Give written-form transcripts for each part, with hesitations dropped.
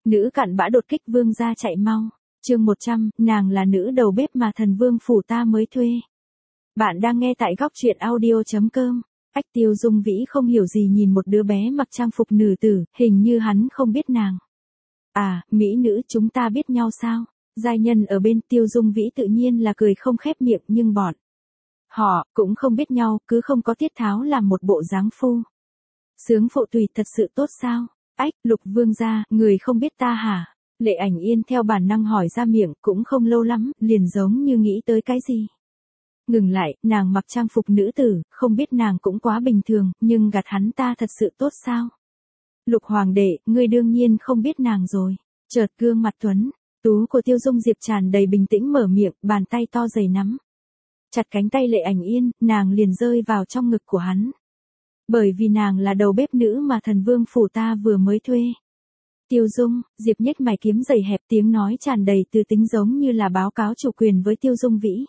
Nữ cặn bã đột kích vương gia chạy mau. Chương 100, nàng là nữ đầu bếp mà thần vương phủ ta mới thuê. Bạn đang nghe tại góc truyện audio.com. Ách Tiêu Dung Vĩ không hiểu gì nhìn một đứa bé mặc trang phục nữ tử, hình như hắn không biết nàng. À, mỹ nữ chúng ta biết nhau sao? Giai nhân ở bên Tiêu Dung Vĩ tự nhiên là cười không khép miệng nhưng bọn họ cũng không biết nhau, cứ không có tiết tháo làm một bộ dáng phu. Sướng phụ tùy thật sự tốt sao? Ách, Lục vương gia, người không biết ta hả? Lệ Ảnh Yên theo bản năng hỏi ra miệng, cũng không lâu lắm, liền giống như nghĩ tới cái gì. Ngừng lại, nàng mặc trang phục nữ tử, không biết nàng cũng quá bình thường, nhưng gạt hắn ta thật sự tốt sao? Lục hoàng đệ, ngươi đương nhiên không biết nàng rồi. Chợt gương mặt tuấn tú của Tiêu Dung Diệp tràn đầy bình tĩnh mở miệng, bàn tay to dày nắm chặt cánh tay Lệ Ảnh Yên, nàng liền rơi vào trong ngực của hắn. Bởi vì nàng là đầu bếp nữ mà thần vương phủ ta vừa mới thuê. Tiêu Dung, Diệp nhếch mày kiếm dày hẹp, tiếng nói tràn đầy từ tính giống như là báo cáo chủ quyền với Tiêu Dung Vĩ.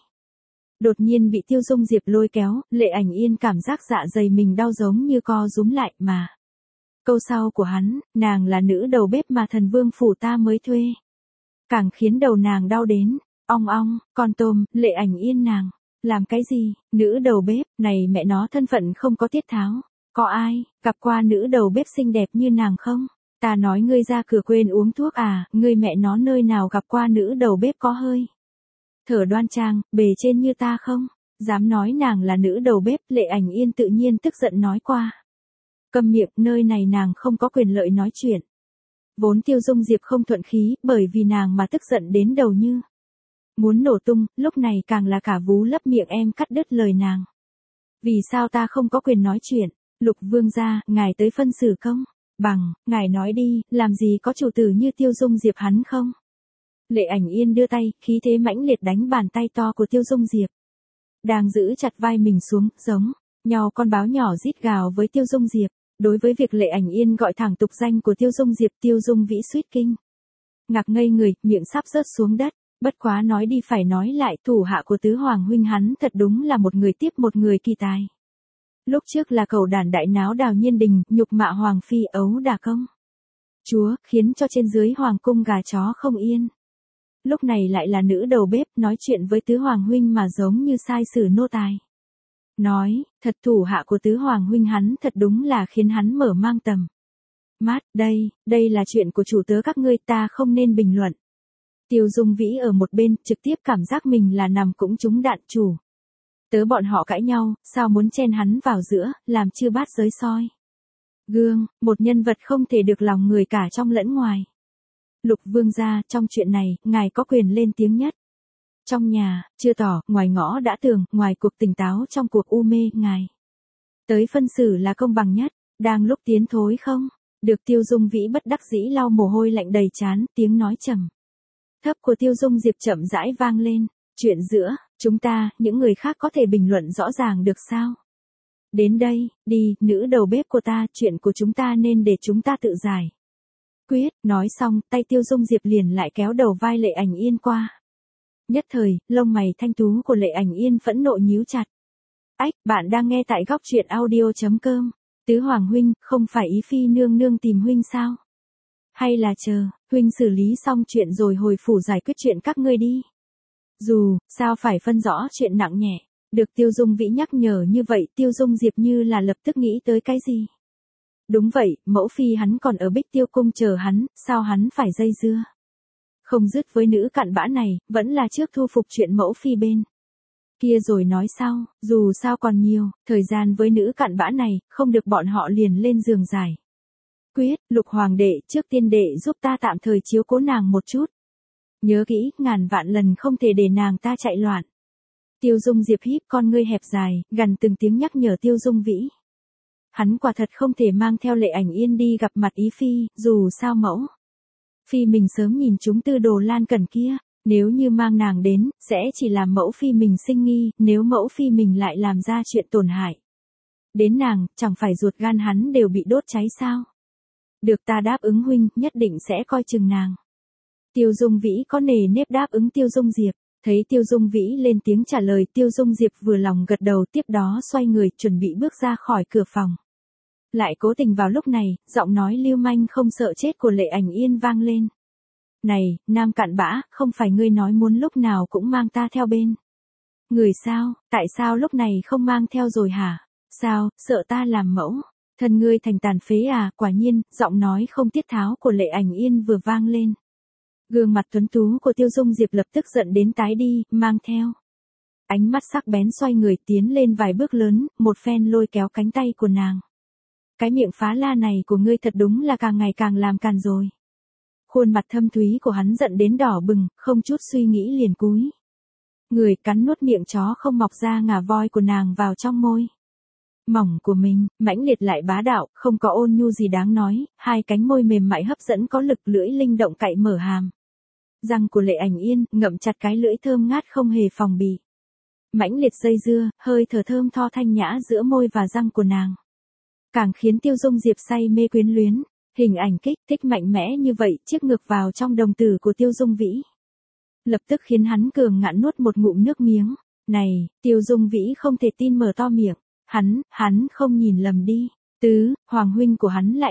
Đột nhiên bị Tiêu Dung Diệp lôi kéo, Lệ Ảnh Yên cảm giác dạ dày mình đau giống như co rúm lại mà. Câu sau của hắn, nàng là nữ đầu bếp mà thần vương phủ ta mới thuê. Càng khiến đầu nàng đau đến, ong ong, con tôm, Lệ Ảnh Yên nàng. Làm cái gì, nữ đầu bếp, này mẹ nó thân phận không có tiết tháo. Có ai, gặp qua nữ đầu bếp xinh đẹp như nàng không? Ta nói ngươi ra cửa quên uống thuốc à, ngươi mẹ nó nơi nào gặp qua nữ đầu bếp có hơi thở đoan trang, bề trên như ta không? Dám nói nàng là nữ đầu bếp, Lệ Ảnh Yên tự nhiên tức giận nói qua. Câm miệng, nơi này nàng không có quyền lợi nói chuyện. Vốn Tiêu Dung Diệp không thuận khí, bởi vì nàng mà tức giận đến đầu như muốn nổ tung, lúc này càng là cả vú lấp miệng em cắt đứt lời nàng. Vì sao ta không có quyền nói chuyện? Lục vương gia, ngài tới phân xử không? Bằng, ngài nói đi, làm gì có chủ tử như Tiêu Dung Diệp hắn không? Lệ Ảnh Yên đưa tay, khí thế mãnh liệt đánh bàn tay to của Tiêu Dung Diệp. Đang giữ chặt vai mình xuống, giống nhau con báo nhỏ rít gào với Tiêu Dung Diệp. Đối với việc Lệ Ảnh Yên gọi thẳng tục danh của Tiêu Dung Diệp, Tiêu Dung Vĩ suýt kinh ngạc ngây người, miệng sắp rớt xuống đất. Bất quá nói đi phải nói lại, thủ hạ của tứ hoàng huynh hắn thật đúng là một người tiếp một người kỳ tài. Lúc trước là cẩu đản đại náo Đào Nhiên Đình, nhục mạ hoàng phi ấu đả công chúa, khiến cho trên dưới hoàng cung gà chó không yên. Lúc này lại là nữ đầu bếp, nói chuyện với tứ hoàng huynh mà giống như sai sử nô tài. Nói, thật thủ hạ của tứ hoàng huynh hắn thật đúng là khiến hắn mở mang tầm mắt, đây là chuyện của chủ tớ các ngươi, ta không nên bình luận. Tiêu Dung Vĩ ở một bên, trực tiếp cảm giác mình là nằm cũng trúng đạn chủ. Tớ bọn họ cãi nhau, sao muốn chen hắn vào giữa, làm chư bát giới soi gương, một nhân vật không thể được lòng người cả trong lẫn ngoài. Lục vương gia, trong chuyện này, ngài có quyền lên tiếng nhất. Trong nhà, chưa tỏ, ngoài ngõ đã tường, ngoài cuộc tỉnh táo trong cuộc u mê, ngài tới phân xử là công bằng nhất. Đang lúc tiến thối không? Được Tiêu Dung Vĩ bất đắc dĩ lau mồ hôi lạnh đầy trán, tiếng nói trầm thấp của Tiêu Dung Diệp chậm rãi vang lên. Chuyện giữa chúng ta, những người khác có thể bình luận rõ ràng được sao? Đến đây, đi, nữ đầu bếp của ta, chuyện của chúng ta nên để chúng ta tự giải quyết. Nói xong, tay Tiêu Dung Diệp liền lại kéo đầu vai Lệ Ảnh Yên qua. Nhất thời, lông mày thanh tú của Lệ Ảnh Yên phẫn nộ nhíu chặt. Ách, bạn đang nghe tại góc truyện audio.com. Tứ hoàng huynh, không phải ý phi nương nương tìm huynh sao? Hay là chờ, huynh xử lý xong chuyện rồi hồi phủ giải quyết chuyện các ngươi đi. Dù, sao phải phân rõ chuyện nặng nhẹ. Được Tiêu Dung Vĩ nhắc nhở như vậy, Tiêu Dung Diệp như là lập tức nghĩ tới cái gì. Đúng vậy, mẫu phi hắn còn ở Bích Tiêu cung chờ hắn, sao hắn phải dây dưa không dứt với nữ cặn bã này, vẫn là trước thu phục chuyện mẫu phi bên kia rồi nói sau, dù sao còn nhiều thời gian với nữ cặn bã này, không được bọn họ liền lên giường giải quyết. Lục hoàng đệ, trước tiên đệ giúp ta tạm thời chiếu cố nàng một chút. Nhớ kỹ, ngàn vạn lần không thể để nàng ta chạy loạn. Tiêu Dung Diệp híp con ngươi hẹp dài, gần từng tiếng nhắc nhở Tiêu Dung Vĩ. Hắn quả thật không thể mang theo Lệ Ảnh Yên đi gặp mặt ý phi, dù sao mẫu phi mình sớm nhìn chúng Tư Đồ Lan Cẩn kia, nếu như mang nàng đến, sẽ chỉ làm mẫu phi mình sinh nghi, nếu mẫu phi mình lại làm ra chuyện tổn hại đến nàng, chẳng phải ruột gan hắn đều bị đốt cháy sao? Được, ta đáp ứng huynh, nhất định sẽ coi chừng nàng. Tiêu Dung Vĩ có nề nếp đáp ứng Tiêu Dung Diệp. Thấy Tiêu Dung Vĩ lên tiếng trả lời, Tiêu Dung Diệp vừa lòng gật đầu, tiếp đó xoay người chuẩn bị bước ra khỏi cửa phòng. Lại cố tình vào lúc này, giọng nói lưu manh không sợ chết của Lệ Ảnh Yên vang lên. Này, nam cặn bã, không phải ngươi nói muốn lúc nào cũng mang ta theo bên. Người sao, tại sao lúc này không mang theo rồi hả? Sao, sợ ta làm mẫu? Thân ngươi thành tàn phế à? Quả nhiên, giọng nói không tiết tháo của Lệ Ảnh Yên vừa vang lên. Gương mặt tuấn tú của Tiêu Dung Diệp lập tức giận đến tái đi, mang theo. Ánh mắt sắc bén xoay người tiến lên vài bước lớn, một phen lôi kéo cánh tay của nàng. Cái miệng phá la này của ngươi thật đúng là càng ngày càng làm càn rồi. Khuôn mặt thâm thúy của hắn giận đến đỏ bừng, không chút suy nghĩ liền cúi. Người cắn nuốt miệng chó không mọc ra ngà voi của nàng vào trong môi. Mỏng của mình, mãnh liệt lại bá đạo, không có ôn nhu gì đáng nói, hai cánh môi mềm mại hấp dẫn có lực lưỡi linh động cạy mở hàm. Răng của Lệ Ảnh Yên, ngậm chặt cái lưỡi thơm ngát không hề phòng bị. Mãnh liệt dây dưa, hơi thở thơm tho thanh nhã giữa môi và răng của nàng. Càng khiến Tiêu Dung Diệp say mê quyến luyến, hình ảnh kích thích mạnh mẽ như vậy chiếc ngược vào trong đồng tử của Tiêu Dung Vĩ. Lập tức khiến hắn cường ngạn nuốt một ngụm nước miếng. Này, Tiêu Dung Vĩ không thể tin mở to miệng. Hắn không nhìn lầm đi. Tứ, hoàng huynh của hắn lại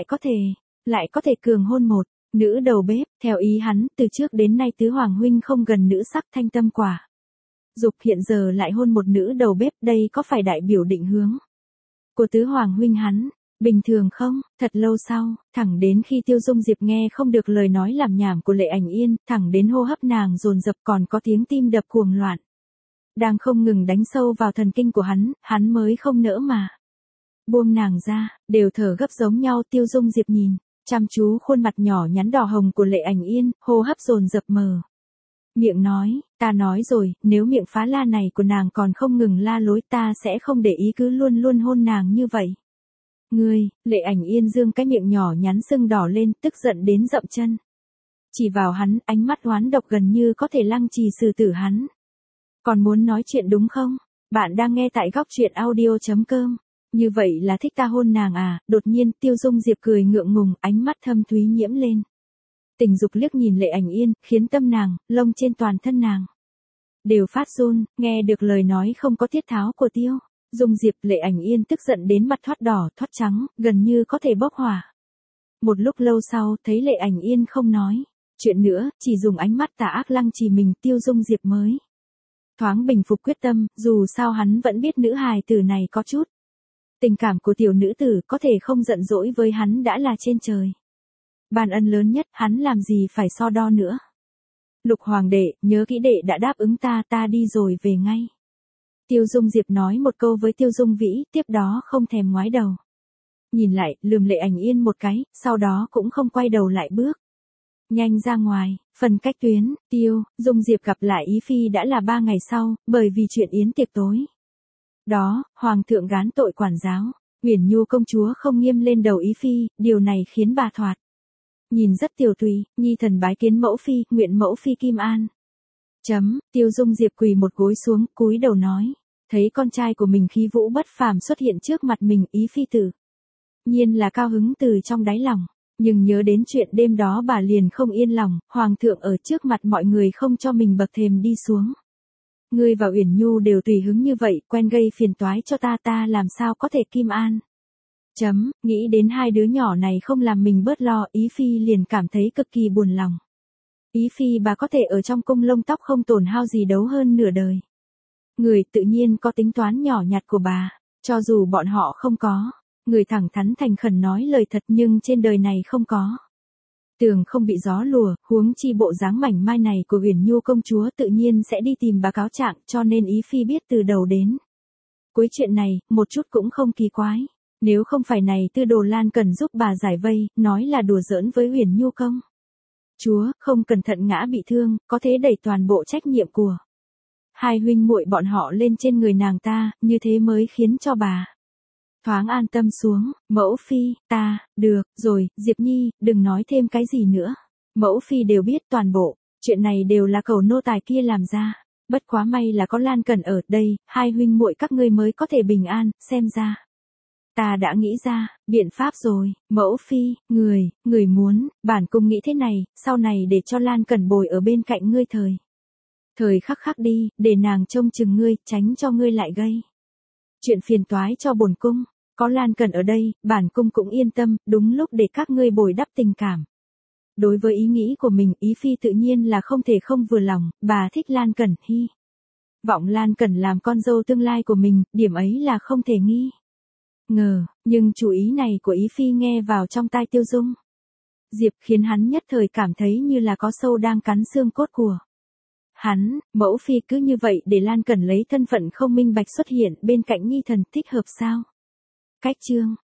có thể cường hôn một nữ đầu bếp. Theo ý hắn, từ trước đến nay tứ hoàng huynh không gần nữ sắc thanh tâm quả. Dục hiện giờ lại hôn một nữ đầu bếp, đây có phải đại biểu định hướng của tứ hoàng huynh hắn? Bình thường không? Thật lâu sau, thẳng đến khi Tiêu Dung Diệp nghe không được lời nói làm nhảm của Lệ Ảnh Yên, thẳng đến hô hấp nàng dồn dập còn có tiếng tim đập cuồng loạn. Đang không ngừng đánh sâu vào thần kinh của hắn mới không nỡ mà buông nàng ra, đều thở gấp giống nhau. Tiêu Dung Diệp nhìn chăm chú khuôn mặt nhỏ nhắn đỏ hồng của Lệ Ảnh Yên, hô hấp dồn dập mờ miệng nói, ta nói rồi, nếu miệng phá la này của nàng còn không ngừng la lối ta sẽ không để ý cứ luôn luôn hôn nàng như vậy. Ngươi, Lệ Ảnh Yên dương cái miệng nhỏ nhắn sưng đỏ lên, tức giận đến dậm chân. Chỉ vào hắn, ánh mắt oán độc gần như có thể lăng trì xử tử hắn. Còn muốn nói chuyện đúng không? Bạn đang nghe tại góc truyện audio.com. Như vậy là thích ta hôn nàng à? Đột nhiên Tiêu Dung Diệp cười ngượng ngùng, ánh mắt thâm thúy nhiễm lên. Tình dục liếc nhìn Lệ Ảnh Yên, khiến tâm nàng, lông trên toàn thân nàng đều phát run, nghe được lời nói không có tiết tháo của Tiêu Dung Diệp. Lệ Ảnh Yên tức giận đến mặt thoát đỏ thoát trắng, gần như có thể bốc hỏa. Một lúc lâu sau, thấy Lệ Ảnh Yên không nói chuyện nữa, chỉ dùng ánh mắt tà ác lăng trì mình, Tiêu Dung Diệp mới thoáng bình phục quyết tâm, dù sao hắn vẫn biết nữ hài tử này có chút tình cảm của tiểu nữ tử, có thể không giận dỗi với hắn đã là trên trời ban ân lớn nhất, hắn làm gì phải so đo nữa. Lục hoàng đệ, nhớ kỹ đệ đã đáp ứng ta đi rồi về ngay. Tiêu Dung Diệp nói một câu với Tiêu Dung Vĩ, tiếp đó không thèm ngoái đầu. Nhìn lại, lườm Lệ Ảnh Yên một cái, sau đó cũng không quay đầu lại bước nhanh ra ngoài. Phần cách tuyến, Tiêu Dung Diệp gặp lại Ý Phi đã là 3 ngày sau, bởi vì chuyện yến tiệc tối đó, hoàng thượng gán tội quản giáo, Uyển Nhu công chúa không nghiêm lên đầu Ý Phi, điều này khiến bà thoạt nhìn rất tiểu tùy. Nhi thần bái kiến mẫu phi, nguyện mẫu phi kim an. Tiêu Dung Diệp quỳ một gối xuống, cúi đầu nói, thấy con trai của mình khí vũ bất phàm xuất hiện trước mặt mình, Ý Phi tự nhiên là cao hứng từ trong đáy lòng, nhưng nhớ đến chuyện đêm đó bà liền không yên lòng, hoàng thượng ở trước mặt mọi người không cho mình bậc thềm đi xuống. Ngươi và Uyển Nhu đều tùy hứng như vậy, quen gây phiền toái cho ta làm sao có thể kim an. Nghĩ đến hai đứa nhỏ này không làm mình bớt lo, Ý Phi liền cảm thấy cực kỳ buồn lòng. Ý Phi bà có thể ở trong cung lông tóc không tổn hao gì đấu hơn nửa đời. Người tự nhiên có tính toán nhỏ nhặt của bà, cho dù bọn họ không có. Người thẳng thắn thành khẩn nói lời thật, nhưng trên đời này không có tường không bị gió lùa, huống chi bộ dáng mảnh mai này của Uyển Nhu công chúa tự nhiên sẽ đi tìm bà cáo trạng, cho nên Ý Phi biết từ đầu đến cuối chuyện này, một chút cũng không kỳ quái. Nếu không phải này Tư Đồ Lan cần giúp bà giải vây, nói là đùa giỡn với Uyển Nhu công chúa, không cẩn thận ngã bị thương, có thể đẩy toàn bộ trách nhiệm của hai huynh muội bọn họ lên trên người nàng ta, như thế mới khiến cho bà thoáng an tâm xuống. Mẫu phi, được rồi, Diệp Nhi, đừng nói thêm cái gì nữa. Mẫu phi đều biết toàn bộ, chuyện này đều là cẩu nô tài kia làm ra. Bất quá may là có Lan Cẩn ở đây, hai huynh muội các ngươi mới có thể bình an, xem ra ta đã nghĩ ra biện pháp rồi. Mẫu phi, người muốn, bản cung nghĩ thế này, sau này để cho Lan Cẩn bồi ở bên cạnh ngươi thời khắc đi, để nàng trông chừng ngươi, tránh cho ngươi lại gây chuyện phiền toái cho bổn cung. Có Lan Cẩn ở đây, bản cung cũng yên tâm, đúng lúc để các ngươi bồi đắp tình cảm. Đối với ý nghĩ của mình, Ý Phi tự nhiên là không thể không vừa lòng, bà thích Lan Cẩn, hy vọng Lan Cẩn làm con dâu tương lai của mình, điểm ấy là không thể nghi ngờ, nhưng chủ ý này của Ý Phi nghe vào trong tai Tiêu Dung Diệp khiến hắn nhất thời cảm thấy như là có sâu đang cắn xương cốt của hắn. Mẫu phi cứ như vậy để Lan Cẩn lấy thân phận không minh bạch xuất hiện bên cạnh Nhi thần thích hợp sao? Cách chương